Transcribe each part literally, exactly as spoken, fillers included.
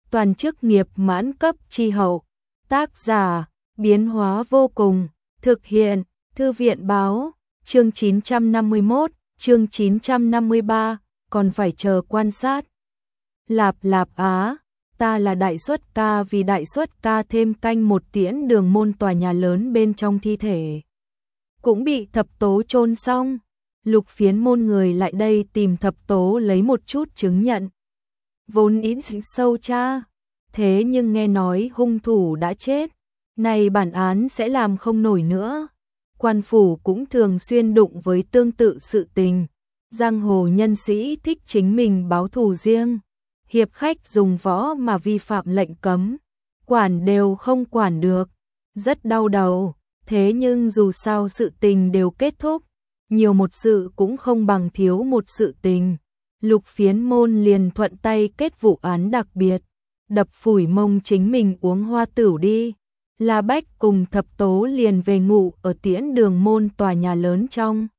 toàn chức nghiệp mãn cấp chi hậu. Tác giả, biến hóa vô cùng, thực hiện, Thư viện báo, chương chín trăm năm mươi mốt, chương chín trăm năm mươi ba, còn phải chờ quan sát. Lạp lạp á, ta là đại xuất ca vì đại xuất ca thêm canh một tiễn đường môn tòa nhà lớn bên trong thi thể. Cũng bị thập tố chôn xong, Lục Phiến môn người lại đây tìm thập tố lấy một chút chứng nhận. Vốn ít sâu cha, thế nhưng nghe nói hung thủ đã chết, này bản án sẽ làm không nổi nữa. Quan phủ cũng thường xuyên đụng với tương tự sự tình, giang hồ nhân sĩ thích chính mình báo thù riêng, hiệp khách dùng võ mà vi phạm lệnh cấm, quản đều không quản được, rất đau đầu. Thế nhưng dù sao sự tình đều kết thúc, nhiều một sự cũng không bằng thiếu một sự tình. Lục Phiến môn liền thuận tay kết vụ án đặc biệt, đập phủi mông chính mình uống hoa tửu đi. La Bách cùng thập tố liền về ngủ ở tiễn đường môn tòa nhà lớn trong.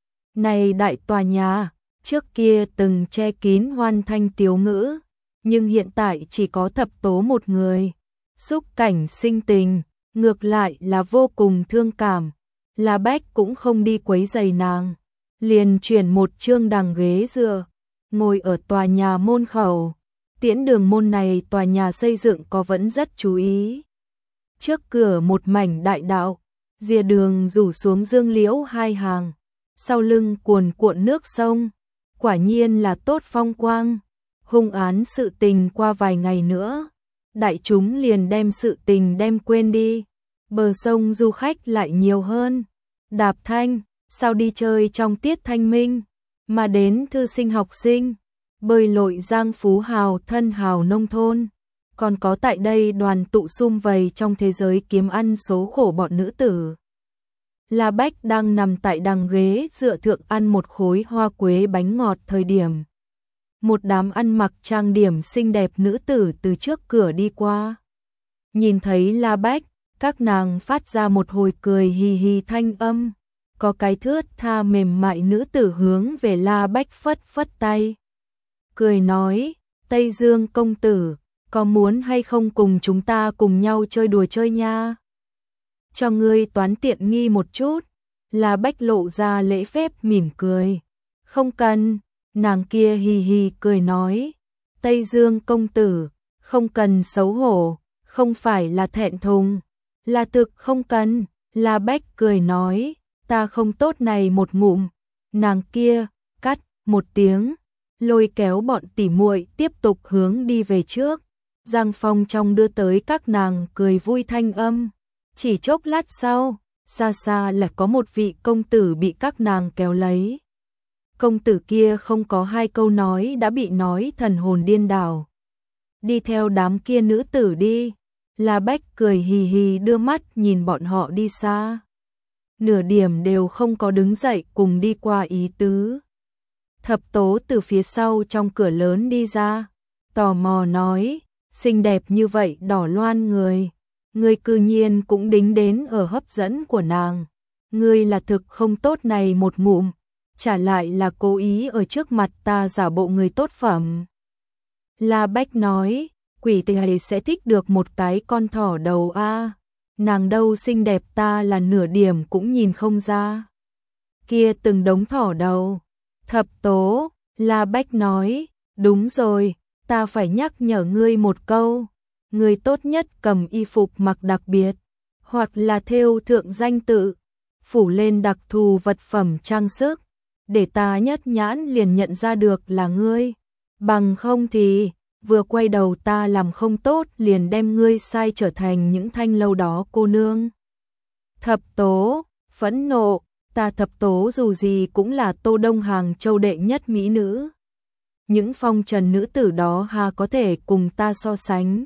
Này đại tòa nhà, trước kia từng che kín hoan thanh tiếu ngữ, nhưng hiện tại chỉ có thập tố một người. Xúc cảnh sinh tình, ngược lại là vô cùng thương cảm. La Bách cũng không đi quấy giày nàng, liền chuyển một chương đằng ghế dựa, ngồi ở tòa nhà môn khẩu. Tiễn đường môn này tòa nhà xây dựng có vẫn rất chú ý. Trước cửa một mảnh đại đạo, rìa đường rủ xuống dương liễu hai hàng, sau lưng cuồn cuộn nước sông, quả nhiên là tốt phong quang. Hung án sự tình qua vài ngày nữa, đại chúng liền đem sự tình đem quên đi. Bờ sông du khách lại nhiều hơn. Đạp thanh, sao đi chơi trong tiết thanh minh, mà đến thư sinh học sinh, bơi lội giang phú hào thân hào nông thôn, còn có tại đây đoàn tụ sum vầy trong thế giới kiếm ăn số khổ bọn nữ tử. La Bách đang nằm tại đằng ghế dựa thượng ăn một khối hoa quế bánh ngọt thời điểm. Một đám ăn mặc trang điểm xinh đẹp nữ tử từ trước cửa đi qua. Nhìn thấy La Bách, các nàng phát ra một hồi cười hì hì thanh âm, có cái thướt tha mềm mại nữ tử hướng về La Bách phất phất tay. Cười nói, Tây Dương công tử, có muốn hay không cùng chúng ta cùng nhau chơi đùa chơi nha? Cho ngươi toán tiện nghi một chút. La Bách lộ ra lễ phép mỉm cười. Không cần, nàng kia hì hì cười nói, Tây Dương công tử, không cần xấu hổ, không phải là thẹn thùng. Là thực không cần, La Bách cười nói, ta không tốt này một ngụm. Nàng kia, cắt, một tiếng, lôi kéo bọn tỉ muội tiếp tục hướng đi về trước. Giang Phong trong đưa tới các nàng cười vui thanh âm. Chỉ chốc lát sau, xa xa là có một vị công tử bị các nàng kéo lấy. Công tử kia không có hai câu nói đã bị nói thần hồn điên đảo. Đi theo đám kia nữ tử đi. La Bách cười hì hì đưa mắt nhìn bọn họ đi xa. Nửa điểm đều không có đứng dậy cùng đi qua ý tứ. Thập tố từ phía sau trong cửa lớn đi ra, tò mò nói, xinh đẹp như vậy đỏ loan người, ngươi cư nhiên cũng đính đến ở hấp dẫn của nàng. Ngươi là thực không tốt này một ngụm, trả lại là cố ý ở trước mặt ta giả bộ người tốt phẩm. La Bách nói, quỷ tề sẽ thích được một cái con thỏ đầu a, nàng đâu xinh đẹp ta là nửa điểm cũng nhìn không ra. Kia từng đống thỏ đầu. Thập tố, La Bách nói, đúng rồi, ta phải nhắc nhở ngươi một câu, ngươi tốt nhất cầm y phục mặc đặc biệt, hoặc là thêu thượng danh tự, phủ lên đặc thù vật phẩm trang sức, để ta nhất nhãn liền nhận ra được là ngươi, bằng không thì vừa quay đầu ta làm không tốt liền đem ngươi sai trở thành những thanh lâu đó cô nương. Thập tố, phẫn nộ, ta thập tố dù gì cũng là Tô Đông Hàng Châu đệ nhất mỹ nữ. Những phong trần nữ tử đó hà có thể cùng ta so sánh.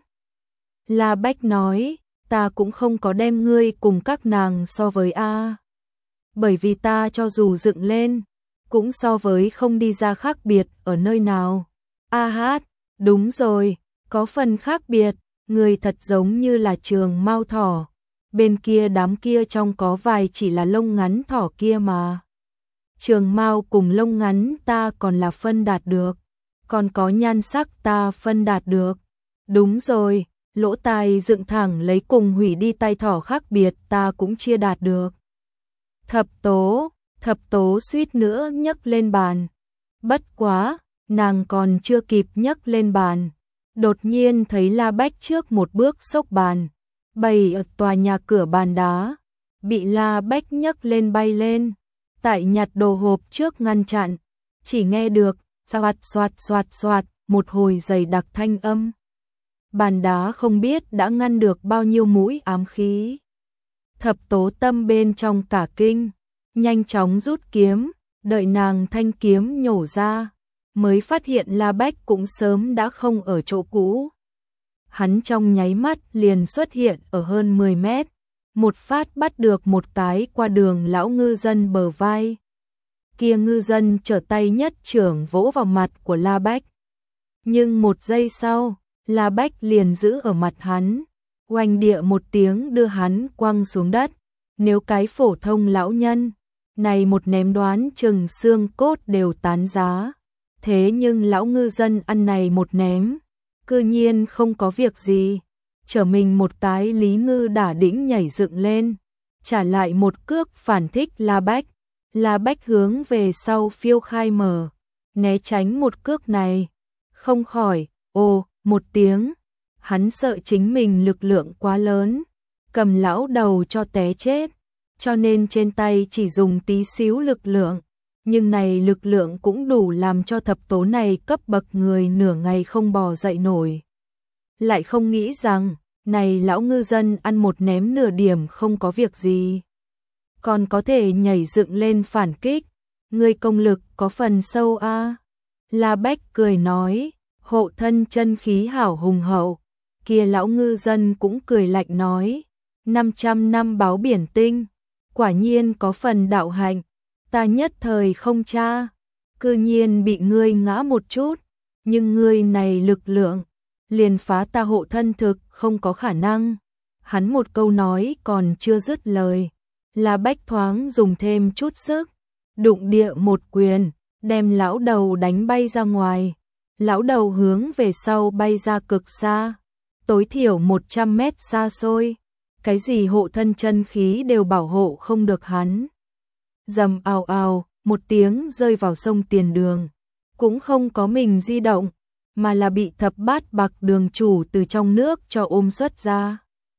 La Bách nói, ta cũng không có đem ngươi cùng các nàng so với A. Bởi vì ta cho dù dựng lên, cũng so với không đi ra khác biệt ở nơi nào. A hát, đúng rồi, có phần khác biệt, người thật giống như là trường mao thỏ. Bên kia đám kia trong có vài chỉ là lông ngắn thỏ kia mà. Trường mao cùng lông ngắn ta còn là phân đạt được, còn có nhan sắc ta phân đạt được. Đúng rồi, lỗ tai dựng thẳng lấy cùng hủy đi tai thỏ khác biệt ta cũng chia đạt được. Thập tố, thập tố suýt nữa nhấc lên bàn. Bất quá, nàng còn chưa kịp nhấc lên bàn. Đột nhiên thấy La Bách trước một bước xốc bàn. Bày ở tòa nhà cửa bàn đá. Bị La Bách nhấc lên bay lên. Tại nhặt đồ hộp trước ngăn chặn. Chỉ nghe được, xoạt xoạt xoạt xoạt, một hồi dày đặc thanh âm. Bàn đá không biết đã ngăn được bao nhiêu mũi ám khí. Thập tố tâm bên trong cả kinh. Nhanh chóng rút kiếm, đợi nàng thanh kiếm nhổ ra. Mới phát hiện La Bách cũng sớm đã không ở chỗ cũ. Hắn trong nháy mắt liền xuất hiện ở hơn mười mét. Một phát bắt được một cái qua đường lão ngư dân bờ vai. Kia ngư dân trở tay nhất trưởng vỗ vào mặt của La Bách. Nhưng một giây sau, La Bách liền giữ ở mặt hắn. Oanh địa một tiếng đưa hắn quăng xuống đất. Nếu cái phổ thông lão nhân, này một ném đoán chừng xương cốt đều tán giá. Thế nhưng lão ngư dân ăn này một ném, cư nhiên không có việc gì. Trở mình một cái Lý Ngư đả đĩnh nhảy dựng lên, trả lại một cước phản thích La Bách. La Bách hướng về sau phiêu khai mở, né tránh một cước này. Không khỏi, ồ, một tiếng, hắn sợ chính mình lực lượng quá lớn, cầm lão đầu cho té chết, cho nên trên tay chỉ dùng tí xíu lực lượng. Nhưng này lực lượng cũng đủ làm cho thập tố này cấp bậc người nửa ngày không bò dậy nổi. Lại không nghĩ rằng, này lão ngư dân ăn một ném nửa điểm không có việc gì. Còn có thể nhảy dựng lên phản kích. Người công lực có phần sâu a à? La Bách cười nói, hộ thân chân khí hảo hùng hậu. Kia lão ngư dân cũng cười lạnh nói, năm trăm năm báo biển tinh, quả nhiên có phần đạo hạnh. Ta nhất thời không tra, cư nhiên bị ngươi ngã một chút, nhưng ngươi này lực lượng, liền phá ta hộ thân thực không có khả năng. Hắn một câu nói còn chưa dứt lời, La Bách thoáng dùng thêm chút sức, đụng địa một quyền, đem lão đầu đánh bay ra ngoài. Lão đầu hướng về sau bay ra cực xa, tối thiểu một trăm mét xa xôi, cái gì hộ thân chân khí đều bảo hộ không được hắn. Dầm ào ào, một tiếng rơi vào sông Tiền Đường, cũng không có mình di động, mà là bị thập bát bạc đường chủ từ trong nước cho ôm xuất ra.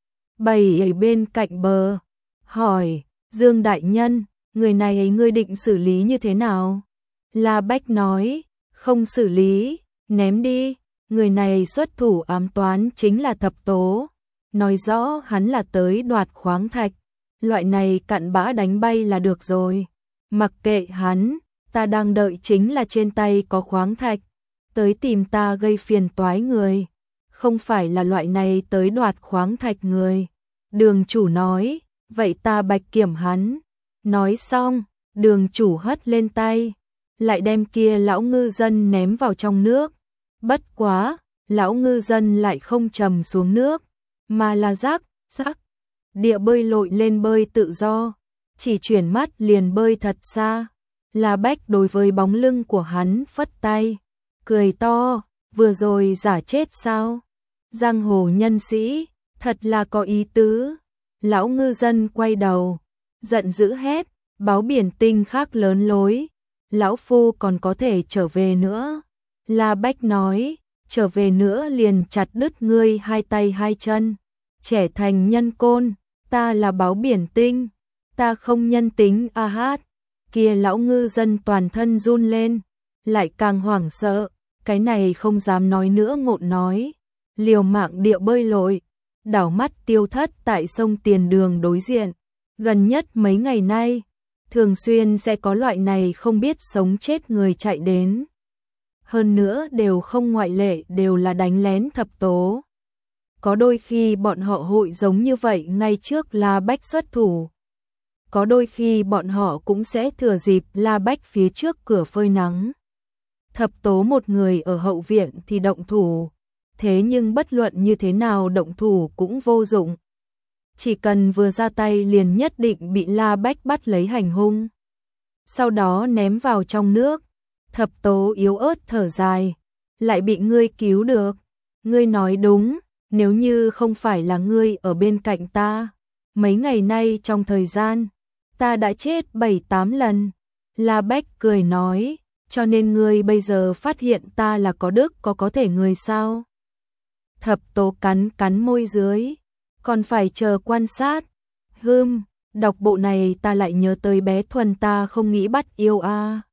Bày ở bên cạnh bờ, hỏi, Dương Đại Nhân, người này ngươi định xử lý như thế nào? La Bách nói, không xử lý, ném đi, người này xuất thủ ám toán chính là thập tố, nói rõ hắn là tới đoạt khoáng thạch. Loại này cặn bã đánh bay là được rồi. Mặc kệ hắn, ta đang đợi chính là trên tay có khoáng thạch. Tới tìm ta gây phiền toái người. Không phải là loại này tới đoạt khoáng thạch người. Đường chủ nói, vậy ta bạch kiểm hắn. Nói xong, đường chủ hất lên tay. Lại đem kia lão ngư dân ném vào trong nước. Bất quá, lão ngư dân lại không trầm xuống nước. Mà là rác, rác. Địa bơi lội lên bơi tự do, chỉ chuyển mắt liền bơi thật xa. La Bách đối với bóng lưng của hắn phất tay, cười to, vừa rồi giả chết sao? Giang hồ nhân sĩ, thật là có ý tứ. Lão ngư dân quay đầu, giận dữ hét, báo biển tinh khác lớn lối, lão phu còn có thể trở về nữa. La Bách nói, trở về nữa liền chặt đứt ngươi hai tay hai chân, trẻ thành nhân côn. Ta là báo biển tinh, ta không nhân tính a hát. Kia lão ngư dân toàn thân run lên, lại càng hoảng sợ, cái này không dám nói nữa ngộn nói. Liều mạng địa bơi lội, đảo mắt tiêu thất tại sông Tiền Đường đối diện. Gần nhất mấy ngày nay, thường xuyên sẽ có loại này không biết sống chết người chạy đến. Hơn nữa đều không ngoại lệ đều là đánh lén thập tố. Có đôi khi bọn họ hội giống như vậy ngay trước La Bách xuất thủ. Có đôi khi bọn họ cũng sẽ thừa dịp La Bách phía trước cửa phơi nắng. Thập tố một người ở hậu viện thì động thủ. Thế nhưng bất luận như thế nào động thủ cũng vô dụng. Chỉ cần vừa ra tay liền nhất định bị La Bách bắt lấy hành hung. Sau đó ném vào trong nước. Thập tố yếu ớt thở dài. Lại bị ngươi cứu được. Ngươi nói đúng, nếu như không phải là ngươi ở bên cạnh ta, mấy ngày nay trong thời gian, ta đã chết bảy tám lần. La Bách cười nói, cho nên ngươi bây giờ phát hiện ta là có đức có có thể người sao? Thập Tố cắn cắn môi dưới, còn phải chờ quan sát. Hừm, đọc bộ này ta lại nhớ tới bé Thuần ta không nghĩ bắt yêu a. À.